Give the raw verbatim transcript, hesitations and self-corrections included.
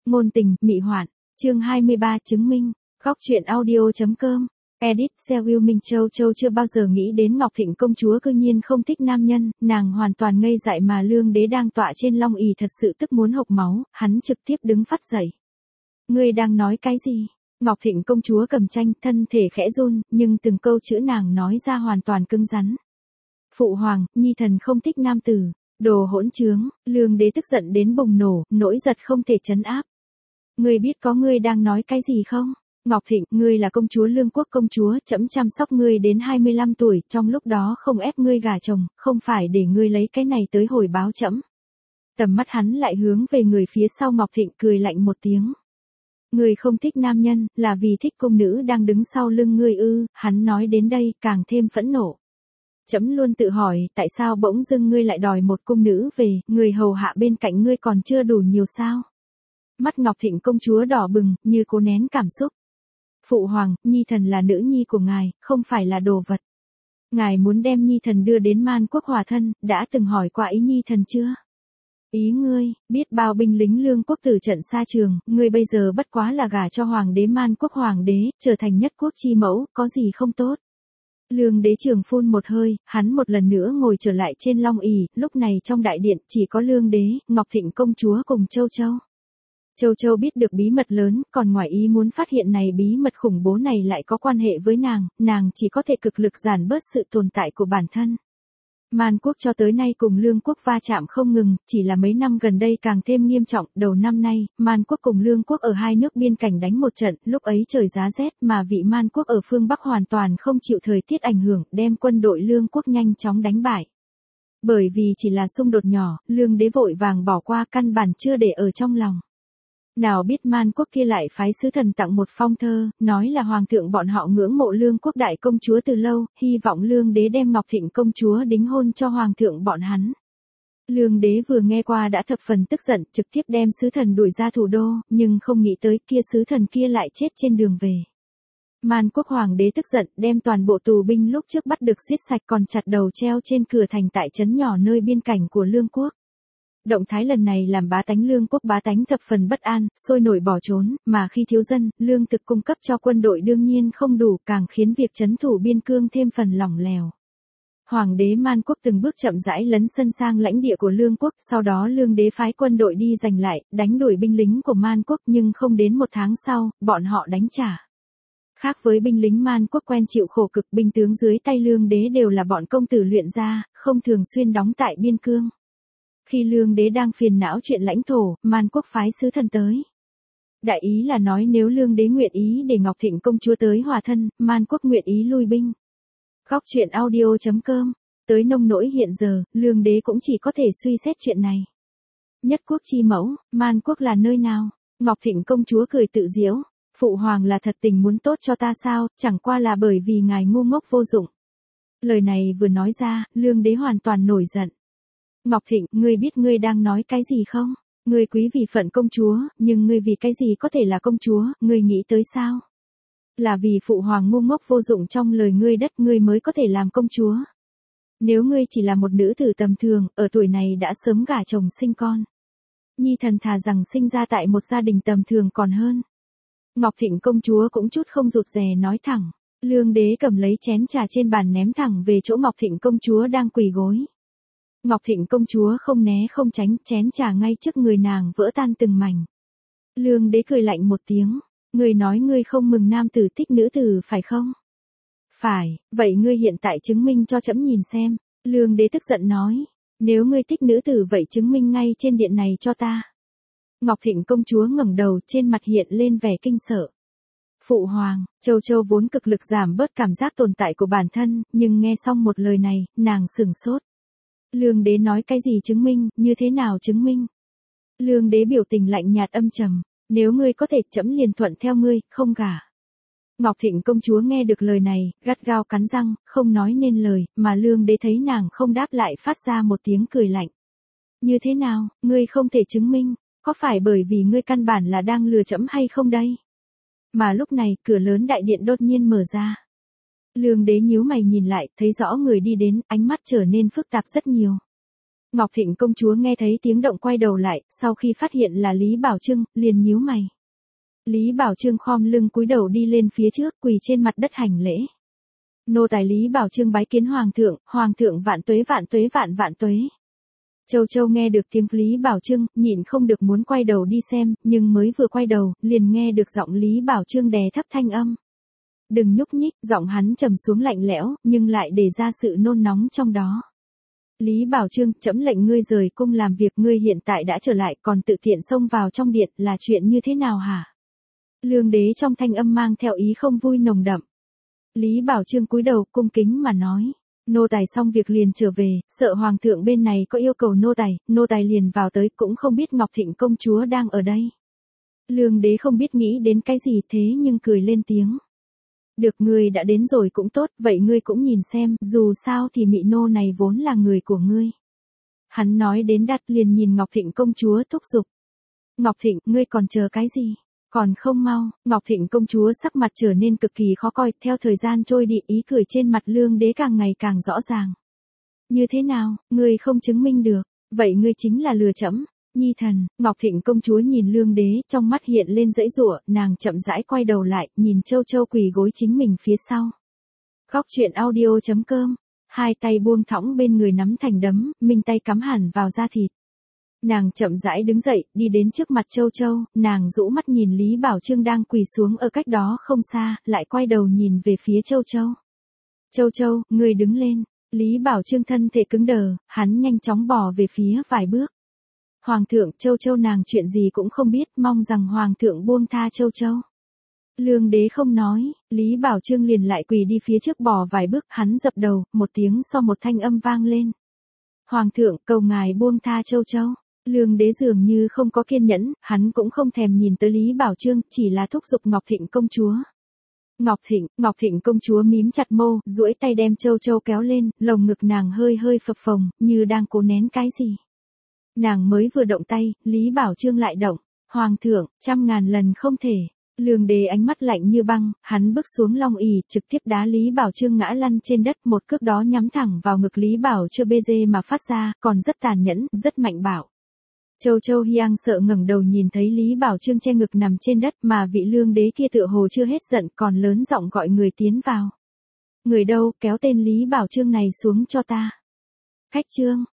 Ngôn tình, mị hoạn. Chương hai mươi ba chứng minh. Góc truyện audio.com. Edit, Seo Minh Châu Châu chưa bao giờ nghĩ đến Ngọc Thịnh công chúa cư nhiên không thích nam nhân, nàng hoàn toàn ngây dại mà Lương Đế đang tọa trên long ỷ thật sự tức muốn hộc máu, hắn trực tiếp đứng phát dậy. Ngươi đang nói cái gì? Ngọc Thịnh công chúa cầm tranh, thân thể khẽ run, nhưng từng câu chữ nàng nói ra hoàn toàn cứng rắn. Phụ hoàng, nhi thần không thích nam tử. Đồ hỗn trướng, Lương Đế tức giận đến bùng nổ, nỗi giật không thể trấn áp. Ngươi biết có ngươi đang nói cái gì không? Ngọc Thịnh, ngươi là công chúa Lương quốc công chúa, trẫm chăm sóc ngươi đến hai mươi lăm tuổi, trong lúc đó không ép ngươi gả chồng, không phải để ngươi lấy cái này tới hồi báo trẫm. Tầm mắt hắn lại hướng về người phía sau Ngọc Thịnh, cười lạnh một tiếng. Ngươi không thích nam nhân, là vì thích cung nữ đang đứng sau lưng ngươi ư? Hắn nói đến đây, càng thêm phẫn nộ. Trẫm luôn tự hỏi, tại sao bỗng dưng ngươi lại đòi một cung nữ về, người hầu hạ bên cạnh ngươi còn chưa đủ nhiều sao? Mắt Ngọc Thịnh công chúa đỏ bừng, như cố nén cảm xúc. Phụ hoàng, nhi thần là nữ nhi của ngài, không phải là đồ vật. Ngài muốn đem nhi thần đưa đến Man quốc hòa thân, đã từng hỏi qua ý nhi thần chưa? Ý ngươi, biết bao binh lính Lương quốc tử trận xa trường, ngươi bây giờ bất quá là gả cho hoàng đế Man quốc hoàng đế, trở thành nhất quốc chi mẫu, có gì không tốt? Lương Đế trường phun một hơi, hắn một lần nữa ngồi trở lại trên long ỷ, lúc này trong đại điện chỉ có Lương Đế, Ngọc Thịnh công chúa cùng Châu Châu. Châu Châu biết được bí mật lớn, còn ngoài ý muốn phát hiện này bí mật khủng bố này lại có quan hệ với nàng, nàng chỉ có thể cực lực giảm bớt sự tồn tại của bản thân. Man quốc cho tới nay cùng Lương quốc va chạm không ngừng, chỉ là mấy năm gần đây càng thêm nghiêm trọng, đầu năm nay, Man quốc cùng Lương quốc ở hai nước biên cảnh đánh một trận, lúc ấy trời giá rét mà vị Man quốc ở phương Bắc hoàn toàn không chịu thời tiết ảnh hưởng, đem quân đội Lương quốc nhanh chóng đánh bại. Bởi vì chỉ là xung đột nhỏ, Lương Đế vội vàng bỏ qua, căn bản chưa để ở trong lòng. Nào biết Man quốc kia lại phái sứ thần tặng một phong thơ, nói là hoàng thượng bọn họ ngưỡng mộ Lương quốc đại công chúa từ lâu, hy vọng Lương Đế đem Ngọc Thịnh công chúa đính hôn cho hoàng thượng bọn hắn. Lương Đế vừa nghe qua đã thập phần tức giận, trực tiếp đem sứ thần đuổi ra thủ đô, nhưng không nghĩ tới kia sứ thần kia lại chết trên đường về. Man quốc hoàng đế tức giận, đem toàn bộ tù binh lúc trước bắt được giết sạch, còn chặt đầu treo trên cửa thành tại trấn nhỏ nơi biên cảnh của Lương quốc. Động thái lần này làm bá tánh Lương quốc bá tánh thập phần bất an, sôi nổi bỏ trốn, mà khi thiếu dân, lương thực cung cấp cho quân đội đương nhiên không đủ, càng khiến việc trấn thủ biên cương thêm phần lỏng lẻo. Hoàng đế Man quốc từng bước chậm rãi lấn sân sang lãnh địa của Lương quốc, sau đó Lương Đế phái quân đội đi giành lại, đánh đuổi binh lính của Man quốc, nhưng không đến một tháng sau, bọn họ đánh trả. Khác với binh lính Man quốc quen chịu khổ cực, binh tướng dưới tay Lương Đế đều là bọn công tử luyện ra, không thường xuyên đóng tại biên cương. Khi Lương Đế đang phiền não chuyện lãnh thổ, Man quốc phái sứ thần tới. Đại ý là nói nếu Lương Đế nguyện ý để Ngọc Thịnh công chúa tới hòa thân, Man quốc nguyện ý lui binh. Góc truyện audio.com. Tới nông nỗi hiện giờ, Lương Đế cũng chỉ có thể suy xét chuyện này. Nhất quốc chi mẫu, Man quốc là nơi nào? Ngọc Thịnh công chúa cười tự giễu. Phụ hoàng là thật tình muốn tốt cho ta sao, chẳng qua là bởi vì ngài ngu ngốc vô dụng. Lời này vừa nói ra, Lương Đế hoàn toàn nổi giận. Ngọc Thịnh, ngươi biết ngươi đang nói cái gì không? Ngươi quý vị phận công chúa, nhưng ngươi vì cái gì có thể là công chúa, ngươi nghĩ tới sao? Là vì phụ hoàng ngu ngốc vô dụng trong lời ngươi đất ngươi mới có thể làm công chúa. Nếu ngươi chỉ là một nữ tử tầm thường, ở tuổi này đã sớm gả chồng sinh con. Nhi thần thà rằng sinh ra tại một gia đình tầm thường còn hơn. Ngọc Thịnh công chúa cũng chút không rụt rè nói thẳng. Lương Đế cầm lấy chén trà trên bàn ném thẳng về chỗ Ngọc Thịnh công chúa đang quỳ gối. Ngọc Thịnh công chúa không né không tránh, chén trà ngay trước người nàng vỡ tan từng mảnh. Lương Đế cười lạnh một tiếng. Ngươi nói ngươi không mừng nam tử thích nữ tử phải không? Phải, vậy ngươi hiện tại chứng minh cho trẫm nhìn xem. Lương Đế tức giận nói. Nếu ngươi thích nữ tử vậy chứng minh ngay trên điện này cho ta. Ngọc Thịnh công chúa ngẩng đầu, trên mặt hiện lên vẻ kinh sợ. Phụ hoàng, Châu Châu vốn cực lực giảm bớt cảm giác tồn tại của bản thân, nhưng nghe xong một lời này, nàng sửng sốt. Lương Đế nói cái gì chứng minh, như thế nào chứng minh? Lương Đế biểu tình lạnh nhạt âm trầm. Nếu ngươi có thể trẫm liền thuận theo ngươi, không gả. Ngọc Thịnh công chúa nghe được lời này, gắt gao cắn răng, không nói nên lời, mà Lương Đế thấy nàng không đáp lại phát ra một tiếng cười lạnh. Như thế nào, ngươi không thể chứng minh, có phải bởi vì ngươi căn bản là đang lừa trẫm hay không đây? Mà lúc này, cửa lớn đại điện đột nhiên mở ra. Lương Đế nhíu mày nhìn lại, thấy rõ người đi đến, ánh mắt trở nên phức tạp rất nhiều. Ngọc Thịnh công chúa nghe thấy tiếng động quay đầu lại, sau khi phát hiện là Lý Bảo Trương, liền nhíu mày. Lý Bảo Trương khom lưng cúi đầu đi lên phía trước, quỳ trên mặt đất hành lễ. Nô tài Lý Bảo Trương bái kiến hoàng thượng, hoàng thượng vạn tuế vạn tuế vạn vạn tuế. Châu Châu nghe được tiếng Lý Bảo Trương, nhịn không được muốn quay đầu đi xem, nhưng mới vừa quay đầu, liền nghe được giọng Lý Bảo Trương đè thấp thanh âm. Đừng nhúc nhích, giọng hắn trầm xuống lạnh lẽo, nhưng lại để ra sự nôn nóng trong đó. Lý Bảo Trương, trẫm lệnh ngươi rời cung làm việc, ngươi hiện tại đã trở lại, còn tự tiện xông vào trong điện, là chuyện như thế nào hả? Lương đế trong thanh âm mang theo ý không vui nồng đậm. Lý Bảo Trương cúi đầu cung kính mà nói. Nô tài xong việc liền trở về, sợ hoàng thượng bên này có yêu cầu nô tài, nô tài liền vào tới, cũng không biết Ngọc Thịnh công chúa đang ở đây. Lương đế không biết nghĩ đến cái gì thế nhưng cười lên tiếng. Được, ngươi đã đến rồi cũng tốt, vậy ngươi cũng nhìn xem, dù sao thì mị nô này vốn là người của ngươi. Hắn nói đến đặt liền nhìn Ngọc Thịnh công chúa thúc giục. Ngọc Thịnh, ngươi còn chờ cái gì? Còn không mau. Ngọc Thịnh công chúa sắc mặt trở nên cực kỳ khó coi, theo thời gian trôi đi ý cười trên mặt lương đế càng ngày càng rõ ràng. Như thế nào, ngươi không chứng minh được, vậy ngươi chính là lừa trẫm. Nhi thần. Ngọc Thịnh công chúa nhìn lương đế, trong mắt hiện lên dãy giụa, nàng chậm rãi quay đầu lại, nhìn Châu Châu quỳ gối chính mình phía sau. Góc truyện audio chấm com, hai tay buông thõng bên người nắm thành đấm, minh tay cắm hẳn vào da thịt. Nàng chậm rãi đứng dậy, đi đến trước mặt Châu Châu, nàng rũ mắt nhìn Lý Bảo Trương đang quỳ xuống ở cách đó không xa, lại quay đầu nhìn về phía Châu Châu. Châu Châu, ngươi đứng lên. Lý Bảo Trương thân thể cứng đờ, hắn nhanh chóng bò về phía vài bước. Hoàng thượng, Châu Châu nàng chuyện gì cũng không biết, mong rằng hoàng thượng buông tha Châu Châu. Lương đế không nói, Lý Bảo Trương liền lại quỳ đi phía trước bò vài bước, hắn dập đầu, một tiếng so một thanh âm vang lên. Hoàng thượng, cầu ngài buông tha Châu Châu. Lương đế dường như không có kiên nhẫn, hắn cũng không thèm nhìn tới Lý Bảo Trương, chỉ là thúc giục Ngọc Thịnh công chúa. Ngọc Thịnh, Ngọc Thịnh công chúa mím chặt môi, duỗi tay đem Châu Châu kéo lên, lồng ngực nàng hơi hơi phập phồng, như đang cố nén cái gì. Nàng mới vừa động tay, Lý Bảo Trương lại động. Hoàng thượng, trăm ngàn lần không thể. Lương đế ánh mắt lạnh như băng, hắn bước xuống long ỷ, trực tiếp đá Lý Bảo Trương ngã lăn trên đất, một cước đó nhắm thẳng vào ngực Lý Bảo Trương bê dê mà phát ra, còn rất tàn nhẫn, rất mạnh bạo. Châu Châu Hiang sợ ngẩng đầu nhìn thấy Lý Bảo Trương che ngực nằm trên đất, mà vị lương đế kia tựa hồ chưa hết giận, còn lớn giọng gọi người tiến vào. Người đâu, kéo tên Lý Bảo Trương này xuống cho ta. Khách trương,